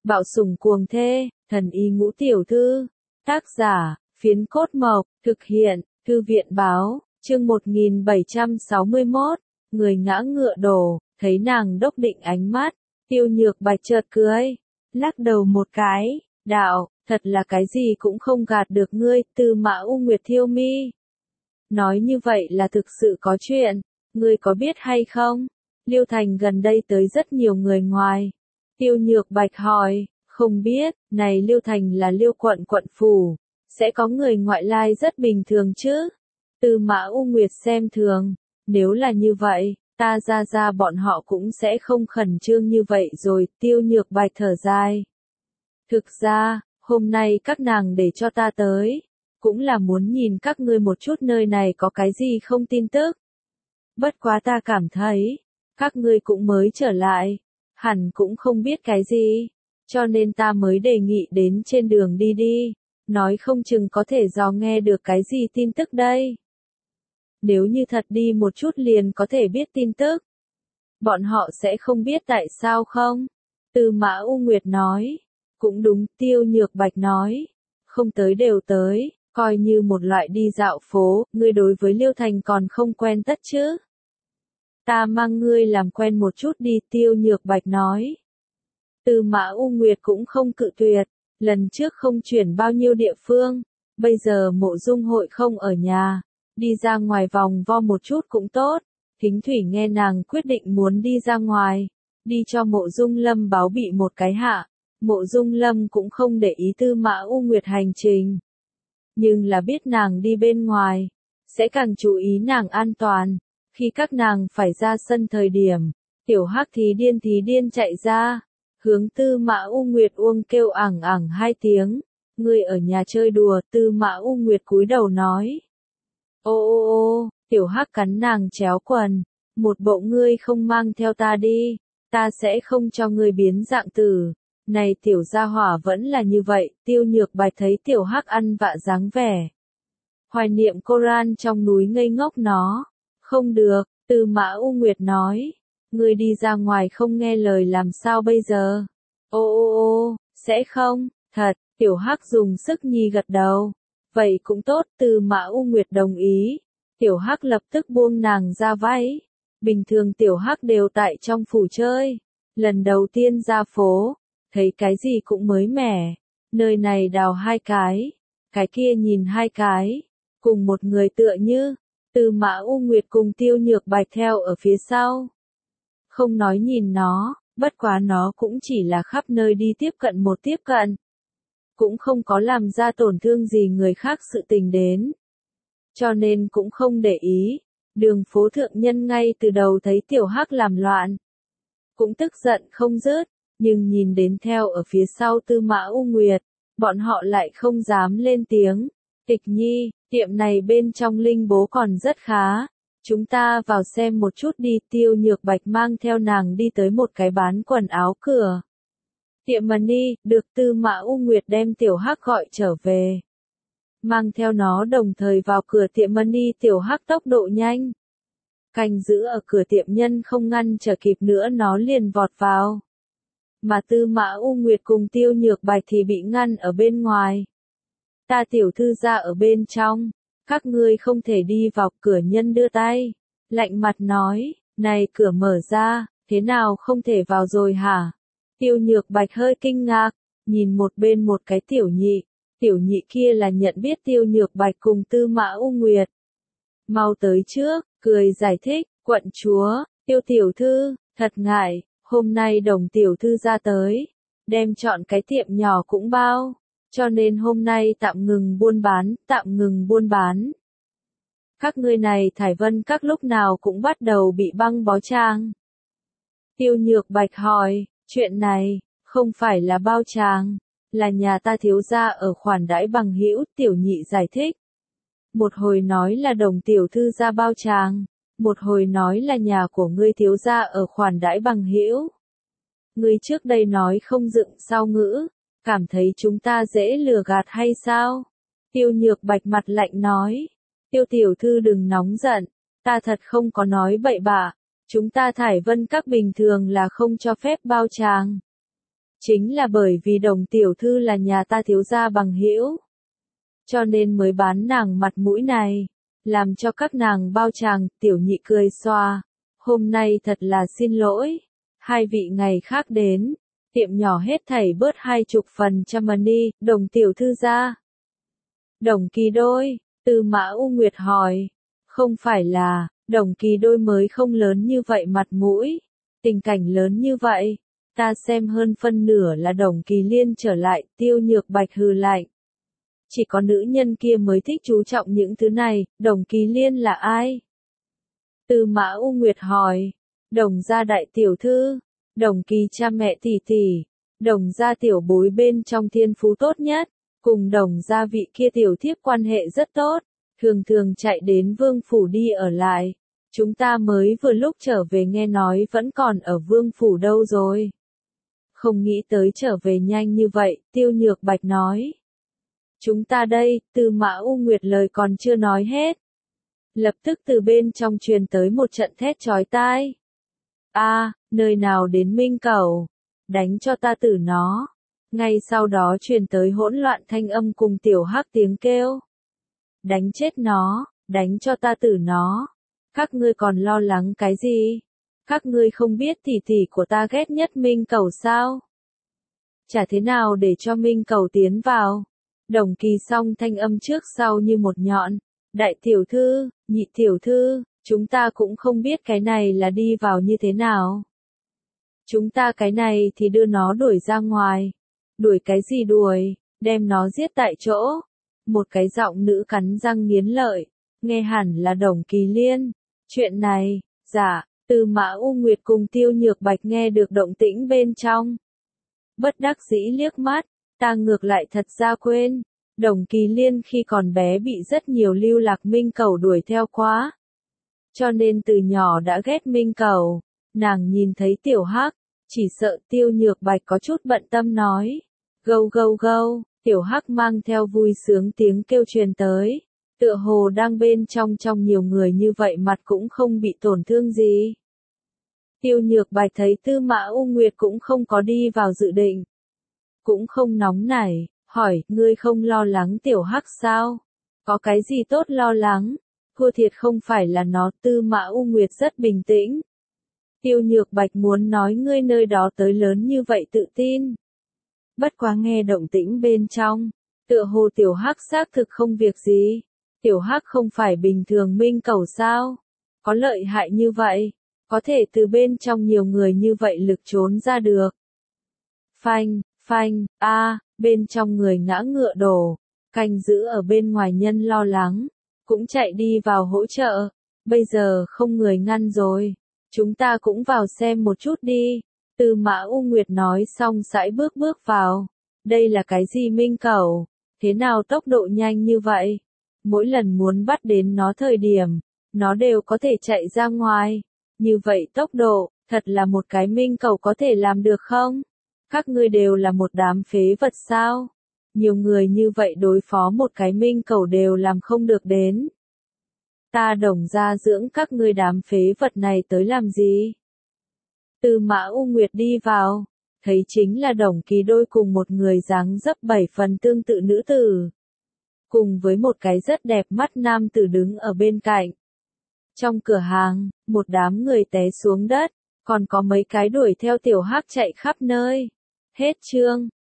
Bạo sủng cuồng thê, thần y ngũ tiểu thư. Tác giả, Phiến Cốt Mộc, thực hiện, Thư viện báo, chương 1761, người ngã ngựa đổ, thấy nàng đốc định ánh mắt, Tiêu Nhược Bạch chợt cười, lắc đầu một cái, đạo, thật là cái gì cũng không gạt được ngươi, Tư Mã U Nguyệt Thiêu Mi. Nói như vậy là thực sự có chuyện, ngươi có biết hay không? Liêu Thành gần đây tới rất nhiều người ngoài. Tiêu Nhược Bạch hỏi, không biết, này Liêu Thành là Liêu quận quận phủ, sẽ có người ngoại lai rất bình thường chứ? Tư Mã U Nguyệt xem thường, nếu là như vậy, ta ra bọn họ cũng sẽ không khẩn trương như vậy rồi, Tiêu Nhược Bạch thở dài. Thực ra, hôm nay các nàng để cho ta tới, cũng là muốn nhìn các ngươi một chút nơi này có cái gì không tin tức. Bất quá ta cảm thấy, các ngươi cũng mới trở lại, hẳn cũng không biết cái gì, cho nên ta mới đề nghị đến trên đường đi, nói không chừng có thể dò nghe được cái gì tin tức đây. Nếu như thật đi một chút liền có thể biết tin tức, bọn họ sẽ không biết tại sao không? Tư Mã U Nguyệt nói, cũng đúng, Tiêu Nhược Bạch nói, không tới đều tới, coi như một loại đi dạo phố, ngươi đối với Liêu Thành còn không quen tất chứ? Ta mang ngươi làm quen một chút đi, Tiêu Nhược Bạch nói. Tư Mã U Nguyệt cũng không cự tuyệt, lần trước không chuyển bao nhiêu địa phương, bây giờ Mộ Dung Hội không ở nhà, đi ra ngoài vòng vo một chút cũng tốt. Thính Thủy nghe nàng quyết định muốn đi ra ngoài, đi cho Mộ Dung Lâm báo bị một cái hạ. Mộ Dung Lâm cũng không để ý Tư Mã U Nguyệt hành trình, nhưng là biết nàng đi bên ngoài, sẽ càng chú ý nàng an toàn. Khi các nàng phải ra sân thời điểm, Tiểu Hắc thì điên chạy ra, hướng Tư Mã U Nguyệt uông kêu ảng ảng hai tiếng, ngươi ở nhà chơi đùa, Tư Mã U Nguyệt cúi đầu nói. Ô, Tiểu Hắc cắn nàng chéo quần, một bộ ngươi không mang theo ta đi, ta sẽ không cho ngươi biến dạng tử. Này tiểu gia hỏa vẫn là như vậy, Tiêu Nhược Bạch thấy Tiểu Hắc ăn vạ dáng vẻ. Hoài niệm Coran trong núi ngây ngốc nó. Không được, Tư Mã U Nguyệt nói. Ngươi đi ra ngoài không nghe lời làm sao bây giờ? Ô, sẽ không, thật, Tiểu Hắc dùng sức nhi gật đầu. Vậy cũng tốt, Tư Mã U Nguyệt đồng ý. Tiểu Hắc lập tức buông nàng ra váy. Bình thường Tiểu Hắc đều tại trong phủ chơi. Lần đầu tiên ra phố, thấy cái gì cũng mới mẻ. Nơi này đào hai cái kia nhìn hai cái, cùng một người tựa như. Tư Mã U Nguyệt cùng Tiêu Nhược Bạch theo ở phía sau. Không nói nhìn nó, bất quá nó cũng chỉ là khắp nơi đi tiếp cận. Cũng không có làm ra tổn thương gì người khác sự tình đến. Cho nên cũng không để ý. Đường phố thượng nhân ngay từ đầu thấy Tiểu Hắc làm loạn, cũng tức giận không dứt, nhưng nhìn đến theo ở phía sau Tư Mã U Nguyệt, bọn họ lại không dám lên tiếng. Tịch Nhi, tiệm này bên trong linh bố còn rất khá, chúng ta vào xem một chút đi. Tiêu Nhược Bạch mang theo nàng đi tới một cái bán quần áo cửa. Tiệm Mani, được Tư Mã U Nguyệt đem Tiểu Hắc gọi trở về. Mang theo nó đồng thời vào cửa tiệm Mani, Tiểu Hắc tốc độ nhanh. Canh giữ ở cửa tiệm nhân không ngăn trở kịp nữa nó liền vọt vào. Mà Tư Mã U Nguyệt cùng Tiêu Nhược Bạch thì bị ngăn ở bên ngoài. Ta tiểu thư ra ở bên trong, các ngươi không thể đi vào. Cửa nhân đưa tay, lạnh mặt nói, này cửa mở ra, thế nào không thể vào rồi hả? Tiêu Nhược Bạch hơi kinh ngạc, nhìn một bên một cái tiểu nhị kia là nhận biết Tiêu Nhược Bạch cùng Tư Mã U Nguyệt. Mau tới trước, cười giải thích, quận chúa, Tiêu tiểu thư, thật ngại, hôm nay Đồng tiểu thư ra tới, đem chọn cái tiệm nhỏ cũng bao. Cho nên hôm nay tạm ngừng buôn bán. Các ngươi này Thải Vân các lúc nào cũng bắt đầu bị băng bó trang. Tiêu Nhược Bạch hỏi, chuyện này, không phải là bao trang, là nhà ta thiếu gia ở khoản đãi bằng hữu. Tiểu nhị giải thích. Một hồi nói là Đồng tiểu thư ra bao trang, một hồi nói là nhà của ngươi thiếu gia ở khoản đãi bằng hữu. Ngươi trước đây nói không dựng sau ngữ. Cảm thấy chúng ta dễ lừa gạt hay sao? Tiêu Nhược Bạch mặt lạnh nói. Tiêu tiểu thư đừng nóng giận, ta thật không có nói bậy bạ, chúng ta Thải Vân các bình thường là không cho phép bao tràng. Chính là bởi vì Đồng tiểu thư là nhà ta thiếu gia bằng hữu, cho nên mới bán nàng mặt mũi này, làm cho các nàng bao tràng. Tiểu Nhị cười xoa, hôm nay thật là xin lỗi, hai vị ngày khác đến, tiệm nhỏ hết thảy bớt 20% money. Đồng tiểu thư gia. Đồng Kỳ Đôi, Tư Mã U Nguyệt hỏi, không phải là, Đồng Kỳ Đôi mới không lớn như vậy mặt mũi, tình cảnh lớn như vậy, ta xem hơn phân nửa là Đồng Kỳ Liên trở lại. Tiêu Nhược Bạch hừ lạnh, chỉ có nữ nhân kia mới thích chú trọng những thứ này. Đồng Kỳ Liên là ai? Tư Mã U Nguyệt hỏi. Đồng gia đại tiểu thư, Đồng Kỳ cha mẹ tỷ tỷ, Đồng gia tiểu bối bên trong thiên phú tốt nhất, cùng Đồng gia vị kia tiểu thiếp quan hệ rất tốt, thường thường chạy đến vương phủ đi ở lại. Chúng ta mới vừa lúc trở về nghe nói vẫn còn ở vương phủ đâu rồi. Không nghĩ tới trở về nhanh như vậy. Tiêu Nhược Bạch nói. Chúng ta đây. Tư Mã U Nguyệt lời còn chưa nói hết, lập tức từ bên trong truyền tới một trận thét chói tai. A, nơi nào đến Minh Cẩu, đánh cho ta tử nó. Ngay sau đó truyền tới hỗn loạn thanh âm cùng Tiểu Hắc tiếng kêu. Đánh chết nó, đánh cho ta tử nó. Các ngươi còn lo lắng cái gì? Các ngươi không biết tỷ tỷ của ta ghét nhất Minh Cẩu sao? Chả thế nào để cho Minh Cẩu tiến vào. Đồng Kỳ song thanh âm trước sau như một nhọn. Đại tiểu thư, nhị tiểu thư, chúng ta cũng không biết cái này là đi vào như thế nào. Chúng ta cái này thì đưa nó đuổi ra ngoài. Đuổi cái gì đuổi, đem nó giết tại chỗ. Một cái giọng nữ cắn răng nghiến lợi, nghe hẳn là Đồng Kỳ Liên. Chuyện này, dạ, Tư Mã U Nguyệt cùng Tiêu Nhược Bạch nghe được động tĩnh bên trong. Bất đắc dĩ liếc mắt, ta ngược lại thật ra quên. Đồng Kỳ Liên khi còn bé bị rất nhiều lưu lạc Minh Cẩu đuổi theo quá. Cho nên từ nhỏ đã ghét Minh Cẩu. Nàng nhìn thấy Tiểu Hắc, chỉ sợ. Tiêu Nhược Bạch có chút bận tâm nói. Gâu gâu gâu, Tiểu Hắc mang theo vui sướng tiếng kêu truyền tới. Tựa hồ đang bên trong nhiều người như vậy mặt cũng không bị tổn thương gì. Tiêu Nhược Bạch thấy Tư Mã U Nguyệt cũng không có đi vào dự định. Cũng không nóng nảy, hỏi, ngươi không lo lắng Tiểu Hắc sao? Có cái gì tốt lo lắng? Thua thiệt không phải là nó. Tư Mã U Nguyệt rất bình tĩnh. Tiêu Nhược Bạch muốn nói ngươi nơi đó tới lớn như vậy tự tin. Bất quá nghe động tĩnh bên trong, tựa hồ Tiểu Hắc xác thực không việc gì. Tiểu Hắc không phải bình thường Minh Cẩu sao? Có lợi hại như vậy, có thể từ bên trong nhiều người như vậy lực trốn ra được. Phanh, phanh, bên trong người ngã ngựa đổ, canh giữ ở bên ngoài nhân lo lắng, cũng chạy đi vào hỗ trợ. Bây giờ không người ngăn rồi, chúng ta cũng vào xem một chút đi. Tư Mã U Nguyệt nói xong sải bước vào. Đây là cái gì Minh Cẩu? Thế nào tốc độ nhanh như vậy? Mỗi lần muốn bắt đến nó thời điểm, nó đều có thể chạy ra ngoài. Như vậy tốc độ, thật là một cái Minh Cẩu có thể làm được không? Các ngươi đều là một đám phế vật sao? Nhiều người như vậy đối phó một cái Minh Cẩu đều làm không được đến. Ta Đồng gia dưỡng các ngươi đám phế vật này tới làm gì? Tư Mã U Nguyệt đi vào, thấy chính là Đồng Kỳ Đôi cùng một người dáng dấp 7 phần tương tự nữ tử. Cùng với một cái rất đẹp mắt nam tử đứng ở bên cạnh. Trong cửa hàng, một đám người té xuống đất, còn có mấy cái đuổi theo Tiểu Hắc chạy khắp nơi. Hết chương.